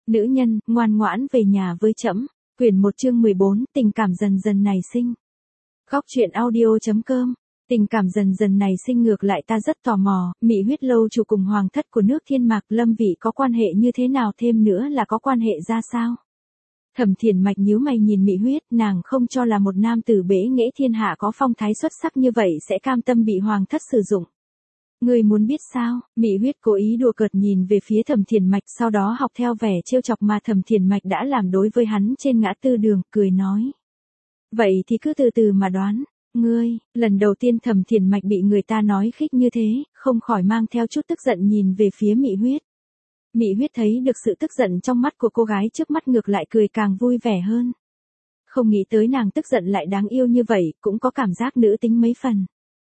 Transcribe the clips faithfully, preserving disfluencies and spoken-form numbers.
Nữ nhân, ngoan ngoãn về nhà với trẫm. Quyển một chương mười bốn, tình cảm dần dần nảy sinh. Góc truyện audio chấm com. Tình cảm dần dần nảy sinh ngược lại ta rất tò mò, Mị Huyết lâu chủ cùng hoàng thất của nước Thiên Mạc Lâm Vị có quan hệ như thế nào, thêm nữa là có quan hệ ra sao? Thẩm Thiền Mạch nhíu mày nhìn Mị Huyết, nàng không cho là một nam tử bẽ nghễ thiên hạ có phong thái xuất sắc như vậy sẽ cam tâm bị hoàng thất sử dụng. Ngươi muốn biết sao? Mị Huyết cố ý đùa cợt nhìn về phía Thẩm Thiền Mạch, sau đó học theo vẻ trêu chọc mà Thẩm Thiền Mạch đã làm đối với hắn trên ngã tư đường, cười nói. Vậy thì cứ từ từ mà đoán. Ngươi, lần đầu tiên Thẩm Thiền Mạch bị người ta nói khích như thế, không khỏi mang theo chút tức giận nhìn về phía Mị Huyết. Mị Huyết thấy được sự tức giận trong mắt của cô gái trước mắt ngược lại cười càng vui vẻ hơn. Không nghĩ tới nàng tức giận lại đáng yêu như vậy, cũng có cảm giác nữ tính mấy phần.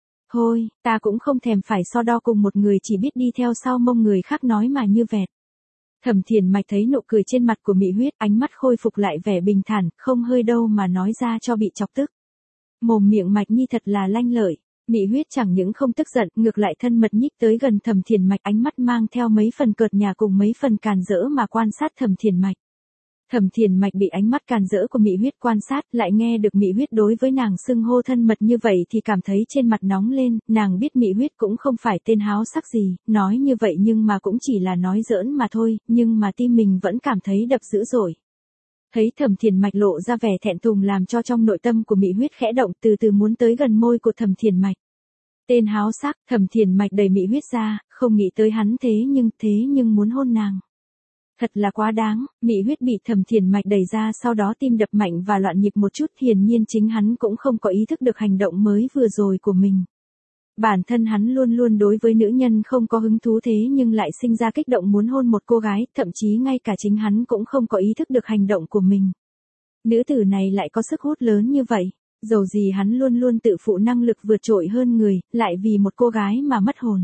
Thôi, ta cũng không thèm phải so đo cùng một người chỉ biết đi theo sau mông người khác nói mà như vẹt. Thẩm Thiền Mạch thấy nụ cười trên mặt của Mị Huyết, ánh mắt khôi phục lại vẻ bình thản, không hơi đâu mà nói ra cho bị chọc tức. Mồm miệng Mạch Nhi thật là lanh lợi. Mị Huyết chẳng những không tức giận, ngược lại thân mật nhích tới gần Thẩm Thiền Mạch, ánh mắt mang theo mấy phần cợt nhả cùng mấy phần càn rỡ mà quan sát Thẩm Thiền Mạch. Thẩm Thiền Mạch bị ánh mắt càn rỡ của Mị Huyết quan sát, lại nghe được Mị Huyết đối với nàng xưng hô thân mật như vậy thì cảm thấy trên mặt nóng lên, nàng biết Mị Huyết cũng không phải tên háo sắc gì, nói như vậy nhưng mà cũng chỉ là nói giỡn mà thôi, nhưng mà tim mình vẫn cảm thấy đập dữ dội. Thấy Thẩm Thiền Mạch lộ ra vẻ thẹn thùng làm cho trong nội tâm của Mị Huyết khẽ động, từ từ muốn tới gần môi của Thẩm Thiền Mạch. Tên háo sắc, Thẩm Thiền Mạch đẩy Mị Huyết ra, không nghĩ tới hắn thế nhưng, thế nhưng muốn hôn nàng. Thật là quá đáng, Mị Huyết bị Thẩm Thiền Mạch đẩy ra, sau đó tim đập mạnh và loạn nhịp một chút, hiển nhiên chính hắn cũng không có ý thức được hành động mới vừa rồi của mình. Bản thân hắn luôn luôn đối với nữ nhân không có hứng thú thế nhưng lại sinh ra kích động muốn hôn một cô gái, thậm chí ngay cả chính hắn cũng không có ý thức được hành động của mình. Nữ tử này lại có sức hút lớn như vậy, dầu gì hắn luôn luôn tự phụ năng lực vượt trội hơn người, lại vì một cô gái mà mất hồn.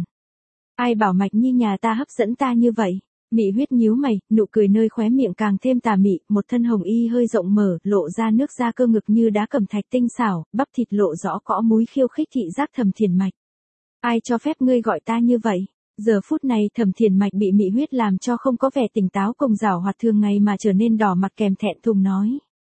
Ai bảo Mạch Nhi nhà ta hấp dẫn ta như vậy? Mị Huyết nhíu mày, nụ cười nơi khóe miệng càng thêm tà mị, một thân hồng y hơi rộng mở, lộ ra nước da cơ ngực như đá cẩm thạch tinh xảo, bắp thịt lộ rõ cõ múi khiêu khích thị giác Thẩm Thiền Mạch. Ai cho phép ngươi gọi ta như vậy? Giờ phút này Thẩm Thiền Mạch bị Mị Huyết làm cho không có vẻ tỉnh táo cùng giảo hoạt thường ngày mà trở nên đỏ mặt kèm thẹn thùng nói.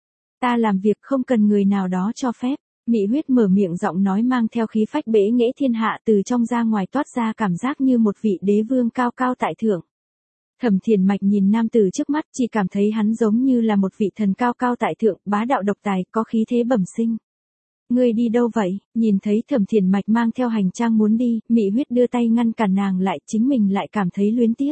Ta làm việc không cần người nào đó cho phép. Mị Huyết mở miệng giọng nói mang theo khí phách bẽ nghễ thiên hạ, từ trong ra ngoài toát ra cảm giác như một vị đế vương cao cao tại thượng. Thẩm Thiền Mạch nhìn nam tử trước mắt, chỉ cảm thấy hắn giống như là một vị thần cao cao tại thượng, bá đạo độc tài, có khí thế bẩm sinh. Ngươi đi đâu vậy? Nhìn thấy Thẩm Thiền Mạch mang theo hành trang muốn đi, Mị Huyết đưa tay ngăn cản nàng lại, chính mình lại cảm thấy luyến tiếc.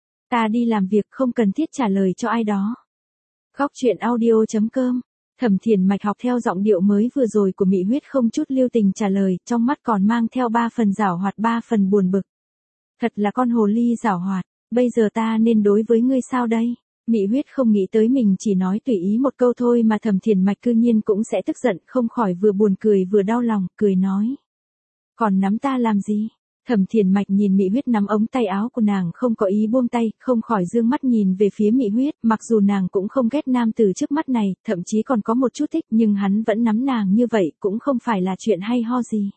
Ta đi làm việc không cần thiết trả lời cho ai đó. Góc truyện audio chấm com. Thẩm Thiền Mạch học theo giọng điệu mới vừa rồi của Mị Huyết không chút lưu tình trả lời, trong mắt còn mang theo ba phần giảo hoạt ba phần buồn bực. Thật là con hồ ly giảo hoạt, bây giờ ta nên đối với ngươi sao đây? Mị Huyết không nghĩ tới mình chỉ nói tùy ý một câu thôi mà Thẩm Thiền Mạch cư nhiên cũng sẽ tức giận, không khỏi vừa buồn cười vừa đau lòng, cười nói. Còn nắm ta làm gì? Thẩm Thiền Mạch nhìn Mị Huyết nắm ống tay áo của nàng không có ý buông tay, không khỏi dương mắt nhìn về phía Mị Huyết, mặc dù nàng cũng không ghét nam tử trước mắt này, thậm chí còn có một chút thích, nhưng hắn vẫn nắm nàng như vậy cũng không phải là chuyện hay ho gì.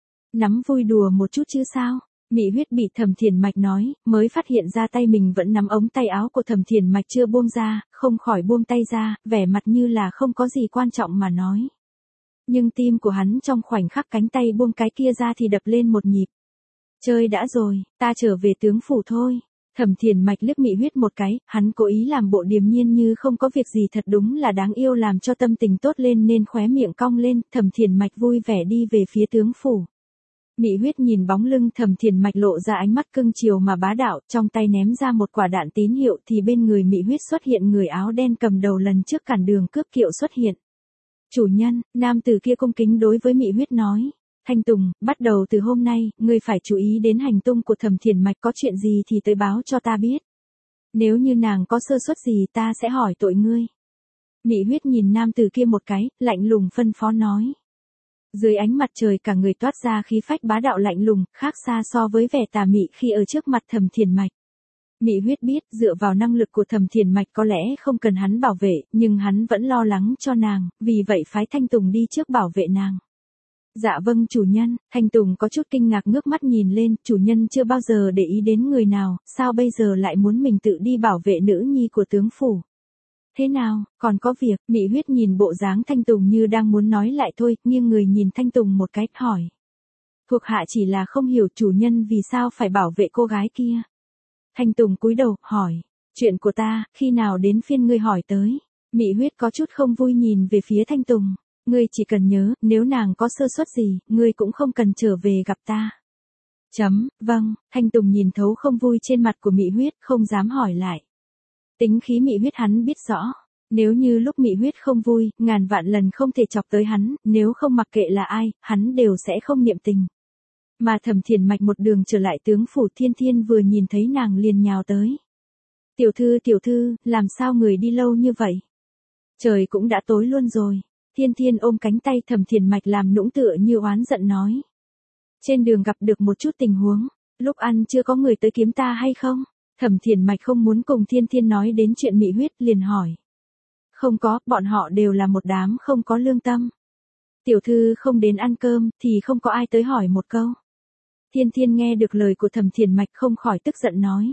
Nắm vui đùa một chút chứ sao? Mị Huyết bị Thẩm Thiền Mạch nói, mới phát hiện ra tay mình vẫn nắm ống tay áo của Thẩm Thiền Mạch chưa buông ra, không khỏi buông tay ra, vẻ mặt như là không có gì quan trọng mà nói. Nhưng tim của hắn trong khoảnh khắc cánh tay buông cái kia ra thì đập lên một nhịp. Chơi đã rồi, ta trở về tướng phủ thôi. Thẩm Thiền Mạch liếc Mị Huyết một cái, hắn cố ý làm bộ điềm nhiên như không có việc gì, thật đúng là đáng yêu, làm cho tâm tình tốt lên nên khóe miệng cong lên, Thẩm Thiền Mạch vui vẻ đi về phía tướng phủ. Mị Huyết nhìn bóng lưng Thẩm Thiền Mạch lộ ra ánh mắt cưng chiều mà bá đạo, trong tay ném ra một quả đạn tín hiệu thì bên người Mị Huyết xuất hiện người áo đen cầm đầu lần trước cản đường cướp kiệu xuất hiện. Chủ nhân, nam tử kia cung kính đối với Mị Huyết nói. Thanh Tùng, bắt đầu từ hôm nay, ngươi phải chú ý đến hành tung của Thẩm Thiền Mạch, có chuyện gì thì tới báo cho ta biết. Nếu như nàng có sơ suất gì ta sẽ hỏi tội ngươi. Mị Huyết nhìn nam tử kia một cái, lạnh lùng phân phó nói. Dưới ánh mặt trời cả người toát ra khí phách bá đạo lạnh lùng, khác xa so với vẻ tà mị khi ở trước mặt Thẩm Thiền Mạch. Mị Huyết biết, dựa vào năng lực của Thẩm Thiền Mạch có lẽ không cần hắn bảo vệ, nhưng hắn vẫn lo lắng cho nàng, vì vậy phái Thanh Tùng đi trước bảo vệ nàng. Dạ vâng chủ nhân. Thanh Tùng có chút kinh ngạc ngước mắt nhìn lên, chủ nhân chưa bao giờ để ý đến người nào, sao bây giờ lại muốn mình tự đi bảo vệ nữ nhi của tướng phủ. Thế nào, còn có việc, Mị Huyết nhìn bộ dáng Thanh Tùng như đang muốn nói lại thôi, nghiêng người nhìn Thanh Tùng một cái, hỏi. Thuộc hạ chỉ là không hiểu chủ nhân vì sao phải bảo vệ cô gái kia. Thanh Tùng cúi đầu, hỏi. Chuyện của ta, khi nào đến phiên ngươi hỏi tới. Mị Huyết có chút không vui nhìn về phía Thanh Tùng. Ngươi chỉ cần nhớ, nếu nàng có sơ suất gì, ngươi cũng không cần trở về gặp ta. Chấm, vâng, Thanh Tùng nhìn thấu không vui trên mặt của Mị Huyết, không dám hỏi lại. Tính khí Mị Huyết hắn biết rõ. Nếu như lúc Mị Huyết không vui, ngàn vạn lần không thể chọc tới hắn, nếu không mặc kệ là ai, hắn đều sẽ không niệm tình. Mà Thẩm Thiền Mạch một đường trở lại tướng phủ, Thiên Thiên vừa nhìn thấy nàng liền nhào tới. Tiểu thư tiểu thư, làm sao người đi lâu như vậy? Trời cũng đã tối luôn rồi. Thiên Thiên ôm cánh tay Thẩm Thiền Mạch làm nũng tựa như oán giận nói. Trên đường gặp được một chút tình huống, lúc ăn chưa có người tới kiếm ta hay không? Thẩm Thiền Mạch không muốn cùng Thiên Thiên nói đến chuyện Mị Huyết, liền hỏi. Không có, bọn họ đều là một đám không có lương tâm. Tiểu thư không đến ăn cơm, thì không có ai tới hỏi một câu. Thiên Thiên nghe được lời của Thẩm Thiền Mạch không khỏi tức giận nói.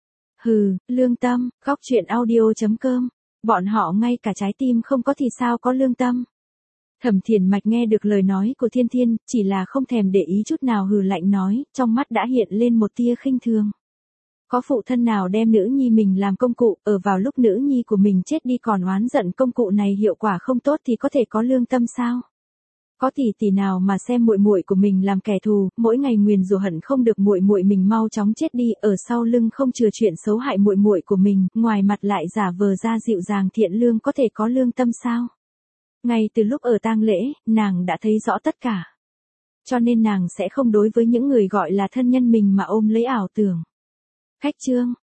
Hừ, lương tâm, góc truyện audio chấm com. Bọn họ ngay cả trái tim không có thì sao có lương tâm. Thẩm Thiền Mạch nghe được lời nói của Thiên Thiên, chỉ là không thèm để ý chút nào, hừ lạnh nói, trong mắt đã hiện lên một tia khinh thường. Có phụ thân nào đem nữ nhi mình làm công cụ, ở vào lúc nữ nhi của mình chết đi còn oán giận công cụ này hiệu quả không tốt thì có thể có lương tâm sao? Có tỷ tỷ nào mà xem muội muội của mình làm kẻ thù, mỗi ngày nguyền rủa hận không được muội muội mình mau chóng chết đi, ở sau lưng không chừa chuyện xấu hại muội muội của mình, ngoài mặt lại giả vờ ra dịu dàng thiện lương, có thể có lương tâm sao? Ngay từ lúc ở tang lễ, nàng đã thấy rõ tất cả. Cho nên nàng sẽ không đối với những người gọi là thân nhân mình mà ôm lấy ảo tưởng. Khách chương